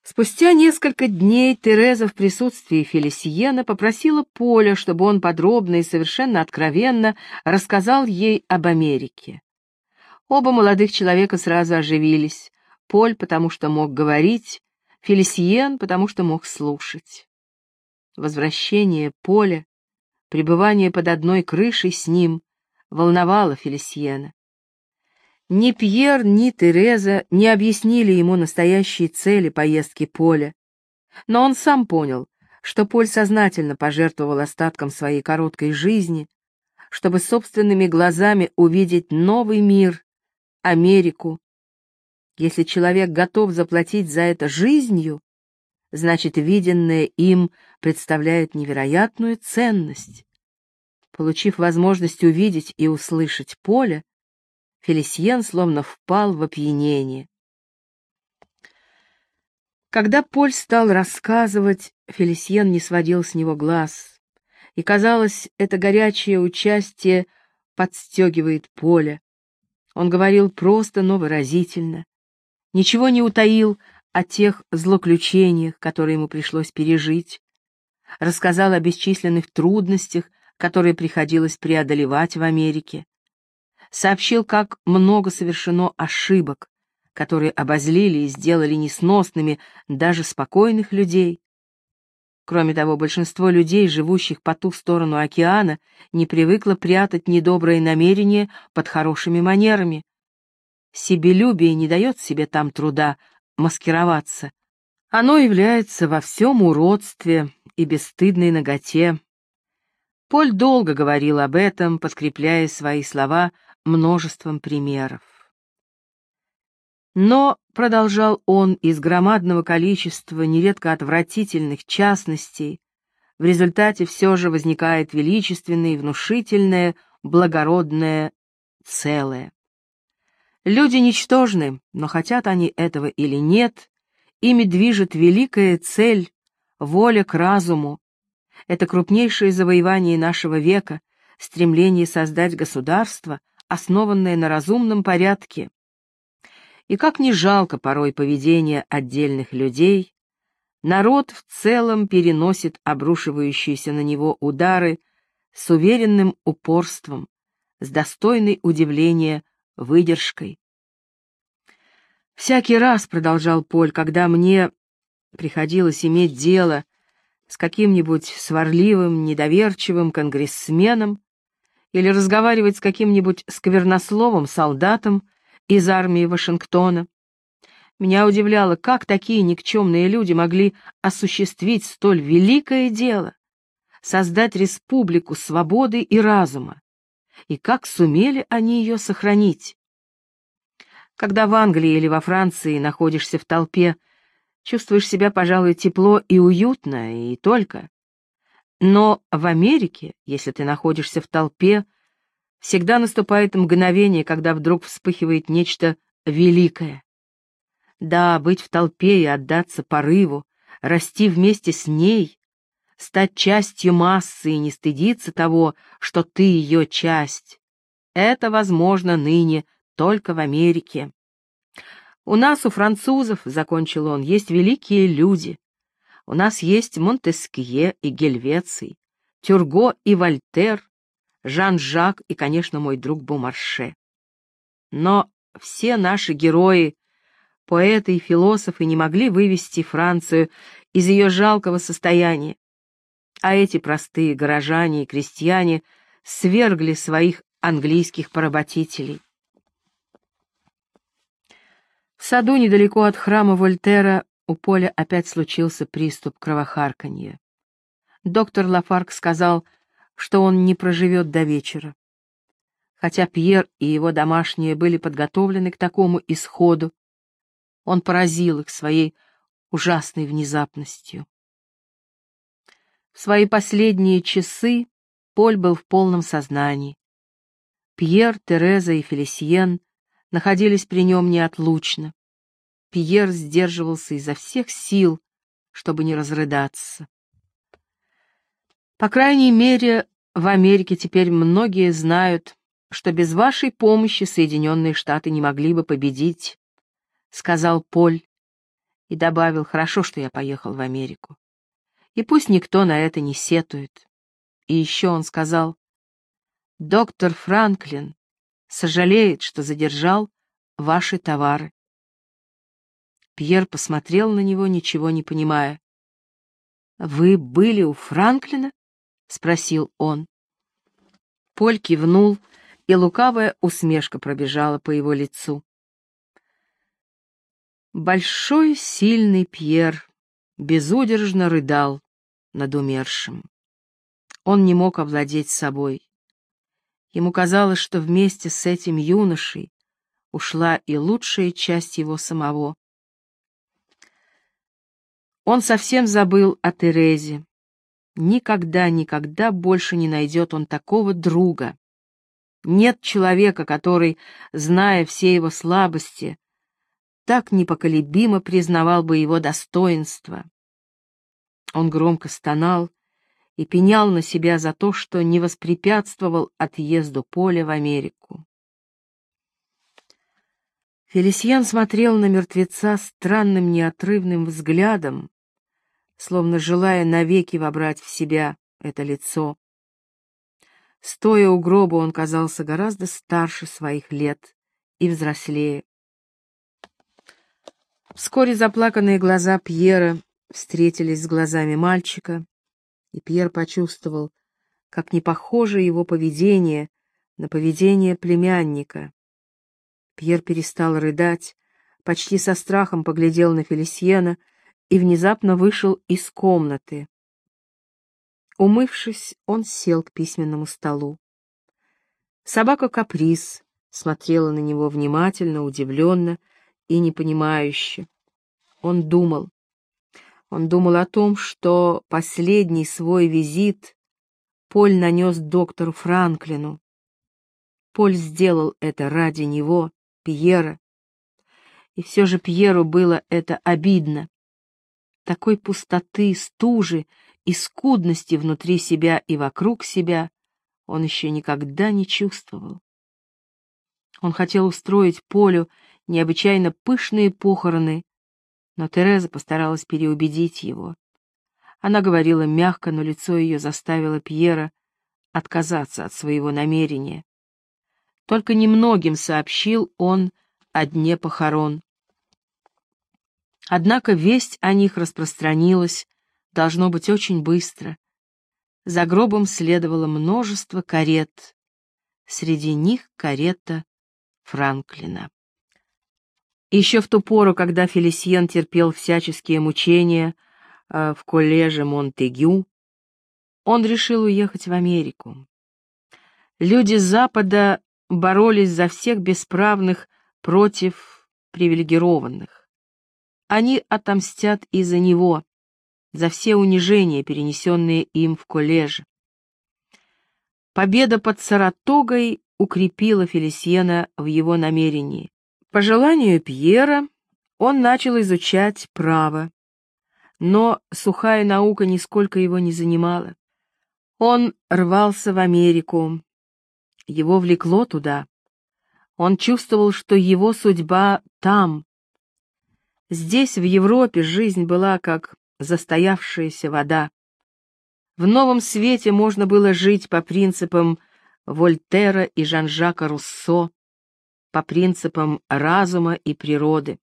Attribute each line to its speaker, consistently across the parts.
Speaker 1: Спустя несколько дней Тереза в присутствии Фелисиена попросила Поля, чтобы он подробно и совершенно откровенно рассказал ей об Америке. Оба молодых человека сразу оживились. Поль, потому что мог говорить, Фелисиен, потому что мог слушать. Возвращение Поля, пребывание под одной крышей с ним волновало Фелисиена. Ни Пьер, ни Тереза не объяснили ему настоящие цели поездки Поля, но он сам понял, что Поль сознательно пожертвовал остатком своей короткой жизни, чтобы собственными глазами увидеть новый мир, Америку. Если человек готов заплатить за это жизнью, значит, виденное им представляет невероятную ценность. Получив возможность увидеть и услышать Поля, Фелисиен словно впал в опьянение. Когда Поль стал рассказывать, Фелисиен не сводил с него глаз, и, казалось, это горячее участие подстегивает Поля. Он говорил просто, но выразительно, ничего не утаил о тех злоключениях, которые ему пришлось пережить, рассказал о бесчисленных трудностях, которые приходилось преодолевать в Америке, сообщил, как много совершено ошибок, которые обозлили и сделали несносными даже спокойных людей. Кроме того, большинство людей, живущих по ту сторону океана, не привыкло прятать недобрые намерения под хорошими манерами. Себелюбие не дает себе там труда маскироваться. Оно является во всем уродстве и бесстыдной наготе. Поль долго говорил об этом, подкрепляя свои слова множеством примеров. Но, продолжал он, из громадного количества нередко отвратительных частностей в результате все же возникает величественное и внушительное, благородное целое. Люди ничтожны, но хотят они этого или нет, ими движет великая цель, воля к разуму. Это крупнейшее завоевание нашего века, стремление создать государство, основанное на разумном порядке. И как ни жалко порой поведение отдельных людей, народ в целом переносит обрушивающиеся на него удары с уверенным упорством, с достойной удивления выдержкой. «Всякий раз, — продолжал Поль, — когда мне приходилось иметь дело с каким-нибудь сварливым, недоверчивым конгрессменом или разговаривать с каким-нибудь сквернословом солдатом из армии Вашингтона, меня удивляло, как такие никчемные люди могли осуществить столь великое дело, создать республику свободы и разума, и как сумели они ее сохранить. Когда в Англии или во Франции находишься в толпе, чувствуешь себя, пожалуй, тепло и уютно, и только. Но в Америке, если ты находишься в толпе, всегда наступает мгновение, когда вдруг вспыхивает нечто великое. Да, быть в толпе и отдаться порыву, расти вместе с ней, стать частью массы и не стыдиться того, что ты ее часть. Это возможно ныне только в Америке. У нас, у французов, — закончил он, — есть великие люди. У нас есть Монтескье и Гельвеций, Тюрго и Вольтер, Жан-Жак и, конечно, мой друг Бомарше. Но все наши герои, поэты и философы не могли вывести Францию из ее жалкого состояния, а эти простые горожане и крестьяне свергли своих английских поработителей. В саду недалеко от храма Вольтера у Поля опять случился приступ кровохарканья. Доктор Лафарг сказал, что он не проживет до вечера. Хотя Пьер и его домашние были подготовлены к такому исходу, он поразил их своей ужасной внезапностью. В свои последние часы Поль был в полном сознании. Пьер, Тереза и Фелисиен находились при нем неотлучно. Пьер сдерживался изо всех сил, чтобы не разрыдаться. По крайней мере, в Америке теперь многие знают, что без вашей помощи Соединенные Штаты не могли бы победить, — сказал Поль, и добавил: «Хорошо, что я поехал в Америку. И пусть никто на это не сетует». И еще он сказал: «Доктор Франклин сожалеет, что задержал ваши товары». Пьер посмотрел на него, ничего не понимая. «Вы были у Франклина?» — спросил он. Поль кивнул, и лукавая усмешка пробежала по его лицу. Большой, сильный Пьер безудержно рыдал над умершим. Он не мог овладеть собой. Ему казалось, что вместе с этим юношей ушла и лучшая часть его самого. Он совсем забыл о Терезе. Никогда, никогда больше не найдет он такого друга. Нет человека, который, зная все его слабости, так непоколебимо признавал бы его достоинства. Он громко стонал и пенял на себя за то, что не воспрепятствовал отъезду Поля в Америку. Фелисьен смотрел на мертвеца странным неотрывным взглядом, словно желая навеки вобрать в себя это лицо. Стоя у гроба, он казался гораздо старше своих лет и взрослее. Вскоре заплаканные глаза Пьера встретились с глазами мальчика, и Пьер почувствовал, как не похоже его поведение на поведение племянника. Пьер перестал рыдать, почти со страхом поглядел на Фелисьена и внезапно вышел из комнаты. Умывшись, он сел к письменному столу. Собака Каприз смотрела на него внимательно, удивленно и непонимающе. Он думал о том, что последний свой визит Поль нанес доктору Франклину. Поль сделал это ради него, Пьера. И все же Пьеру было это обидно. Такой пустоты, стужи и скудности внутри себя и вокруг себя он еще никогда не чувствовал. Он хотел устроить Полю необычайно пышные похороны, но Тереза постаралась переубедить его. Она говорила мягко, но лицо ее заставило Пьера отказаться от своего намерения. Только немногим сообщил он о дне похорон. Однако весть о них распространилась, должно быть, очень быстро. За гробом следовало множество карет, среди них карета Франклина. Еще в ту пору, когда Фелисьен терпел всяческие мучения в коллеже Монтегю, он решил уехать в Америку. Люди Запада боролись за всех бесправных против привилегированных. Они отомстят и за него, за все унижения, перенесенные им в коллеже. Победа под Саратогой укрепила Фелисьена в его намерении. По желанию Пьера он начал изучать право, но сухая наука нисколько его не занимала. Он рвался в Америку, его влекло туда. Он чувствовал, что его судьба там. Здесь, в Европе, жизнь была как застоявшаяся вода. В новом свете можно было жить по принципам Вольтера и Жан-Жака Руссо, по принципам разума и природы.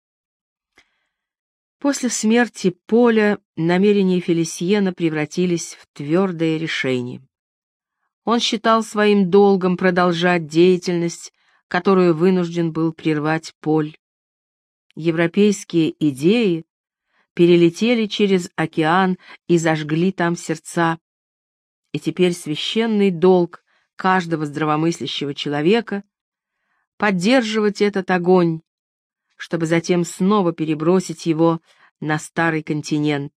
Speaker 1: После смерти Поля намерения Фелисьена превратились в твердое решение. Он считал своим долгом продолжать деятельность, которую вынужден был прервать Поль. Европейские идеи перелетели через океан и зажгли там сердца. И теперь священный долг каждого здравомыслящего человека — поддерживать этот огонь, чтобы затем снова перебросить его на старый континент.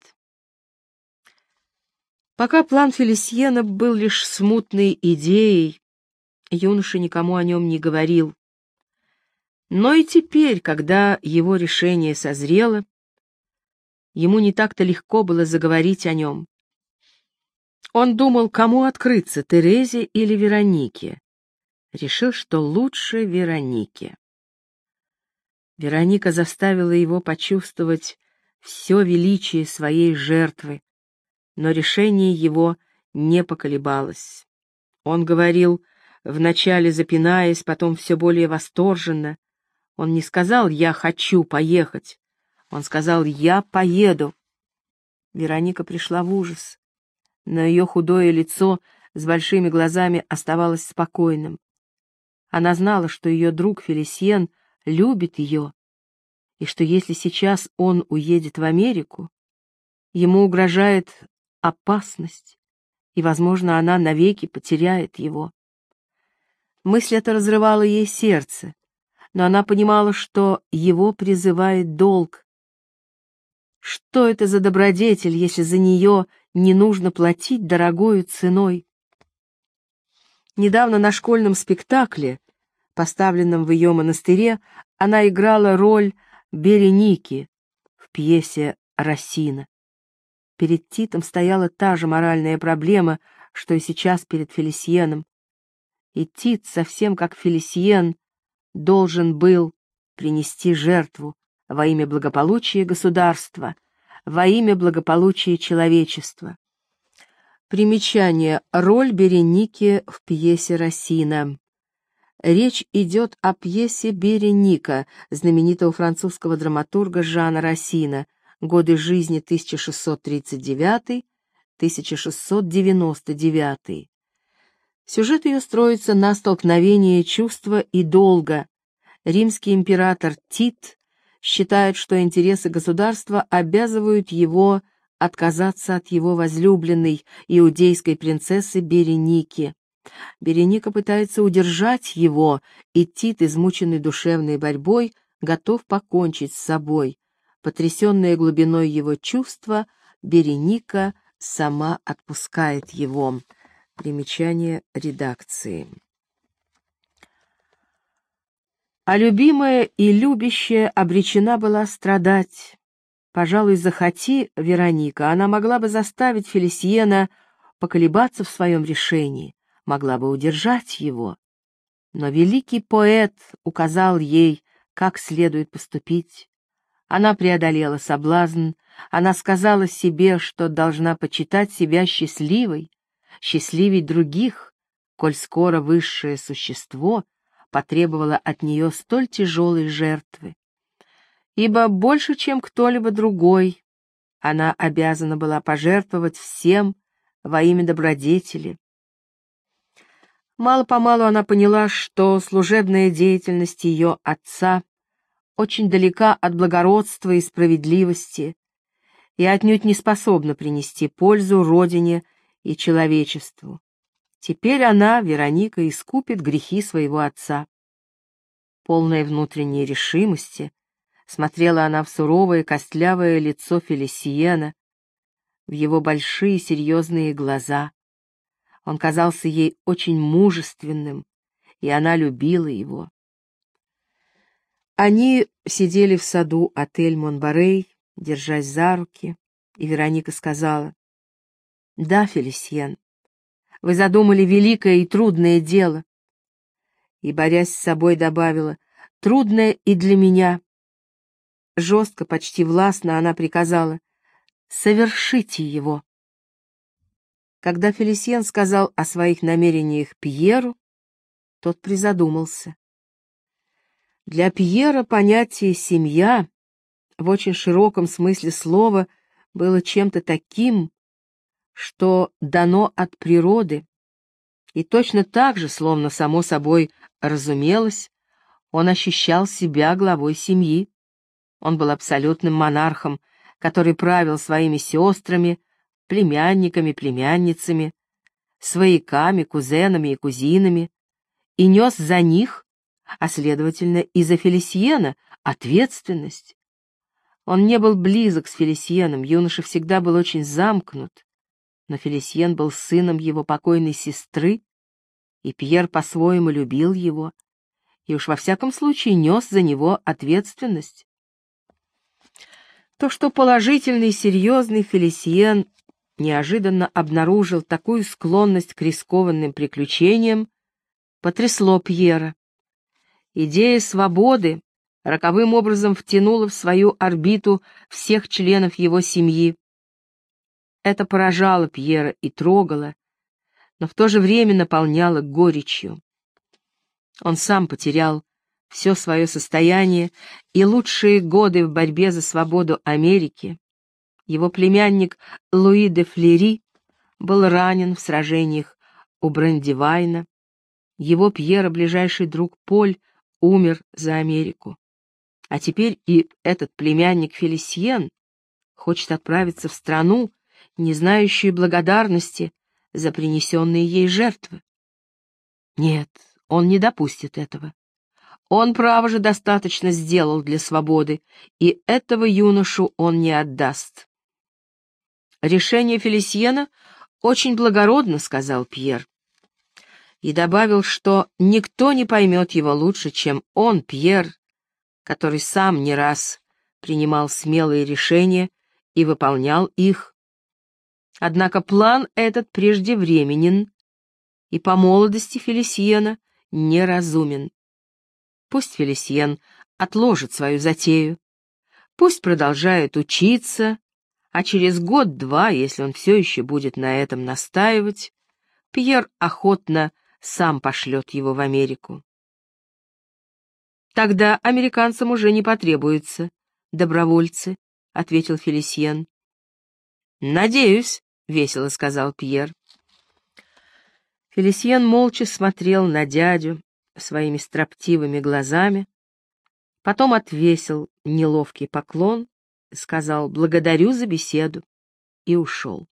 Speaker 1: Пока план Фелисьена был лишь смутной идеей, юноша никому о нем не говорил. Но и теперь, когда его решение созрело, ему не так-то легко было заговорить о нем. Он думал, кому открыться, Терезе или Веронике. Решил, что лучше Веронике. Вероника заставила его почувствовать все величие своей жертвы, но решение его не поколебалось. Он говорил, вначале запинаясь, потом все более восторженно. Он не сказал «я хочу поехать», он сказал «я поеду». Вероника пришла в ужас, но ее худое лицо с большими глазами оставалось спокойным. Она знала, что ее друг Фелисьен любит ее, и что если сейчас он уедет в Америку, ему угрожает опасность, и, возможно, она навеки потеряет его. Мысль эта разрывала ей сердце, но она понимала, что его призывает долг. Что это за добродетель, если за нее не нужно платить дорогою ценой? Недавно на школьном спектакле, поставленном в ее монастыре, она играла роль Береники в пьесе «Рассина». Перед Титом стояла та же моральная проблема, что и сейчас перед Фелисьеном. И Тит, совсем как Фелисьен, должен был принести жертву во имя благополучия государства, во имя благополучия человечества. Примечание. Роль Береники в пьесе Рассина. Речь идет о пьесе «Береника» знаменитого французского драматурга Жана Рассина, годы жизни 1639-1699. Сюжет ее строится на столкновении чувства и долга. Римский император Тит считает, что интересы государства обязывают его отказаться от его возлюбленной иудейской принцессы Береники. Береника пытается удержать его, и Тит, измученный душевной борьбой, готов покончить с собой. Потрясенная глубиной его чувства, Береника сама отпускает его. Примечание редакции. А любимая и любящая обречена была страдать. Пожалуй, захоти Вероника, она могла бы заставить Фелисьена поколебаться в своем решении, могла бы удержать его. Но великий поэт указал ей, как следует поступить. Она преодолела соблазн, она сказала себе, что должна почитать себя счастливой, счастливей других, коль скоро высшее существо потребовало от нее столь тяжелой жертвы. Ибо больше, чем кто-либо другой, она обязана была пожертвовать всем во имя добродетели. Мало-помалу она поняла, что служебная деятельность ее отца очень далека от благородства и справедливости и отнюдь не способна принести пользу родине и человечеству. Теперь она, Вероника, искупит грехи своего отца. Полная внутренней решимости, смотрела она в суровое костлявое лицо Фелисьена, в его большие серьезные глаза. Он казался ей очень мужественным, и она любила его. Они сидели в саду отель Монбарей, держась за руки, и Вероника сказала: «Да, Фелисьен, вы задумали великое и трудное дело». И, борясь с собой, добавила: «Трудное и для меня». Жестко, почти властно она приказала: «Совершите его». Когда Фелисьен сказал о своих намерениях Пьеру, тот призадумался. Для Пьера понятие «семья» в очень широком смысле слова было чем-то таким, что дано от природы, и точно так же, словно само собой разумелось, он ощущал себя главой семьи. Он был абсолютным монархом, который правил своими сестрами, племянниками, племянницами, свояками, кузенами и кузинами, и нес за них, а следовательно и за Фелисьена, ответственность. Он не был близок с Фелисьеном, юноша всегда был очень замкнут, но Фелисьен был сыном его покойной сестры, и Пьер по-своему любил его, и уж во всяком случае нес за него ответственность. То, что положительный и серьезный Фелисьен неожиданно обнаружил такую склонность к рискованным приключениям, потрясло Пьера. Идея свободы, роковым образом втянула в свою орбиту всех членов его семьи. Это поражало Пьера и трогало, но в то же время наполняло горечью. Он сам потерял все свое состояние и лучшие годы в борьбе за свободу Америки. Его племянник Луи де Флери был ранен в сражениях у Брандивайна. Его Пьера, ближайший друг Поль, умер за Америку. А теперь и этот племянник Фелисьен хочет отправиться в страну, не знающую благодарности за принесенные ей жертвы. Нет, он не допустит этого. Он, право же, достаточно сделал для свободы, и этого юношу он не отдаст. «Решение Фелисьена очень благородно», — сказал Пьер. И добавил, что никто не поймет его лучше, чем он, Пьер, который сам не раз принимал смелые решения и выполнял их. Однако план этот преждевременен и по молодости Фелисьена неразумен. Пусть Фелисьен отложит свою затею, пусть продолжает учиться, а через год-два, если он все еще будет на этом настаивать, Пьер охотно сам пошлет его в Америку. «Тогда американцам уже не потребуются добровольцы», — ответил Фелисьен. «Надеюсь», — весело сказал Пьер. Фелисьен молча смотрел на дядю своими строптивыми глазами, потом отвесил неловкий поклон, сказал «благодарю за беседу» и ушел.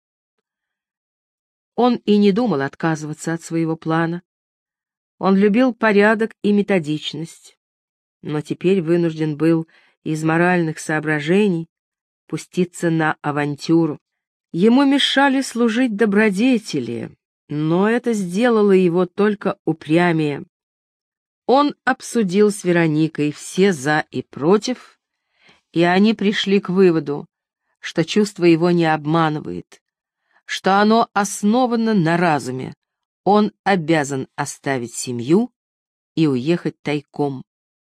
Speaker 1: Он и не думал отказываться от своего плана. Он любил порядок и методичность, но теперь вынужден был из моральных соображений пуститься на авантюру. Ему мешали служить добродетели, но это сделало его только упрямее. Он обсудил с Вероникой все «за» и «против», и они пришли к выводу, что чувство его не обманывает, что оно основано на разуме. Он обязан оставить семью и уехать тайком.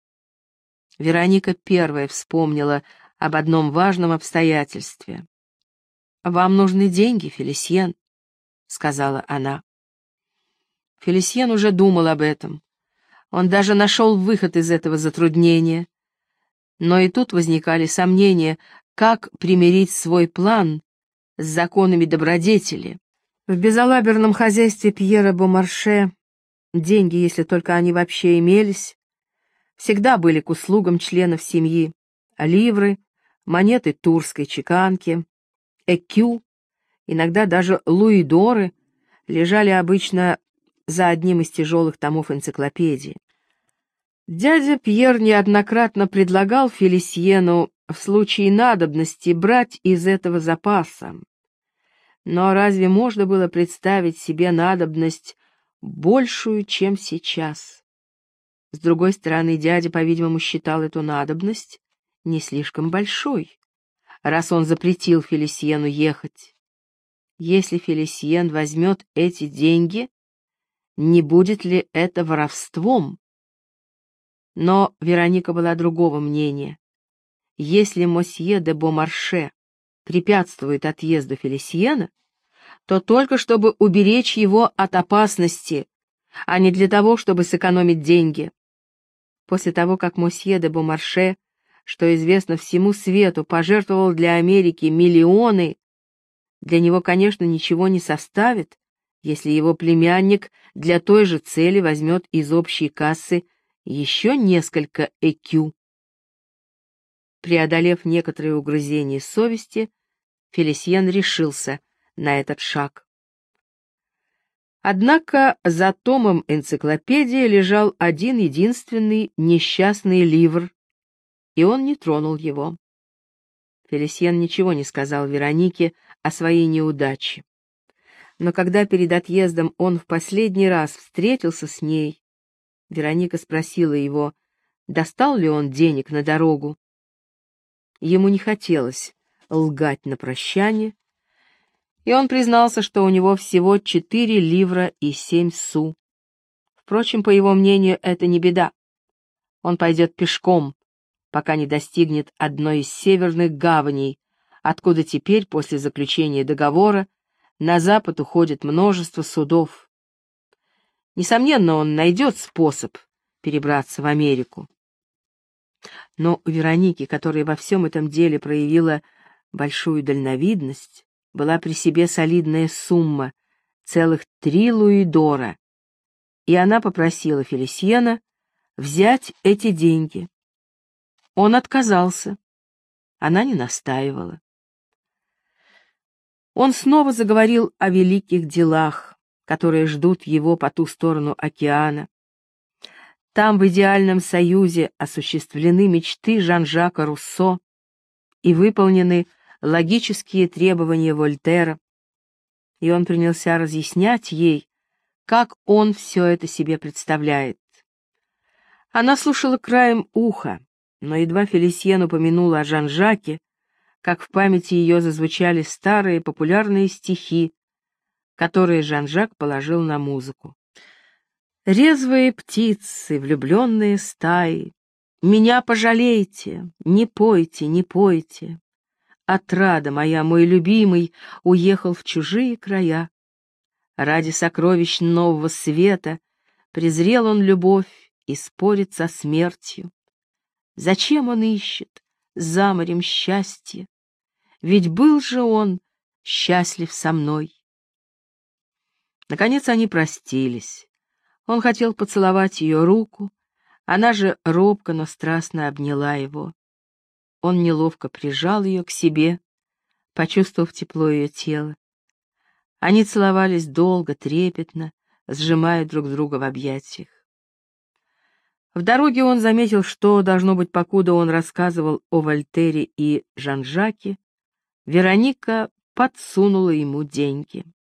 Speaker 1: Вероника первая вспомнила об одном важном обстоятельстве. «Вам нужны деньги, Фелисьен», — сказала она. Фелисьен уже думал об этом. Он даже нашел выход из этого затруднения. Но и тут возникали сомнения, как примирить свой план с законами добродетели. В безалаберном хозяйстве Пьера Бомарше деньги, если только они вообще имелись, всегда были к услугам членов семьи. Ливры, монеты турской чеканки, экю, иногда даже луидоры лежали обычно за одним из тяжелых томов энциклопедии. Дядя Пьер неоднократно предлагал Фелисьену в случае надобности брать из этого запаса. Но разве можно было представить себе надобность большую, чем сейчас? С другой стороны, дядя, по-видимому, считал эту надобность не слишком большой, раз он запретил Фелисьену ехать. Если Фелисьен возьмет эти деньги, не будет ли это воровством? Но Вероника была другого мнения. Если мосье де Бомарше препятствует отъезду Фелисьена, то только чтобы уберечь его от опасности, а не для того, чтобы сэкономить деньги. После того, как мосье де Бомарше, что известно всему свету, пожертвовал для Америки миллионы, для него, конечно, ничего не составит, если его племянник для той же цели возьмет из общей кассы еще несколько экю. Преодолев некоторые угрызения совести, Фелисьен решился на этот шаг. Однако за томом энциклопедии лежал один единственный несчастный ливр, и он не тронул его. Фелисьен ничего не сказал Веронике о своей неудаче. Но когда перед отъездом он в последний раз встретился с ней, Вероника спросила его, достал ли он денег на дорогу. Ему не хотелось лгать на прощание, и он признался, что у него всего 4 ливра и 7 су. Впрочем, по его мнению, это не беда. Он пойдет пешком, пока не достигнет одной из северных гаваней, откуда теперь, после заключения договора, на запад уходит множество судов. Несомненно, он найдет способ перебраться в Америку. Но у Вероники, которая во всем этом деле проявила большую дальновидность, была при себе солидная сумма, целых 3 луидора, и она попросила Фелисьена взять эти деньги. Он отказался. Она не настаивала. Он снова заговорил о великих делах, которые ждут его по ту сторону океана. Там в идеальном союзе осуществлены мечты Жан-Жака Руссо и выполнены логические требования Вольтера. И он принялся разъяснять ей, как он все это себе представляет. Она слушала краем уха, но едва Фелисьен упомянула о Жан-Жаке, как в памяти ее зазвучали старые популярные стихи, которые Жан-Жак положил на музыку. «Резвые птицы, влюбленные стаи, меня пожалейте, не пойте, не пойте. Отрада моя, мой любимый, уехал в чужие края. Ради сокровищ нового света презрел он любовь и спорит со смертью. Зачем он ищет за морем счастья? Ведь был же он счастлив со мной». Наконец они простились. Он хотел поцеловать ее руку, она же робко, но страстно обняла его. Он неловко прижал ее к себе, почувствовав тепло ее тела. Они целовались долго, трепетно, сжимая друг друга в объятиях. В дороге он заметил, что, должно быть, покуда он рассказывал о Вольтере и Жан-Жаке, Вероника подсунула ему деньги.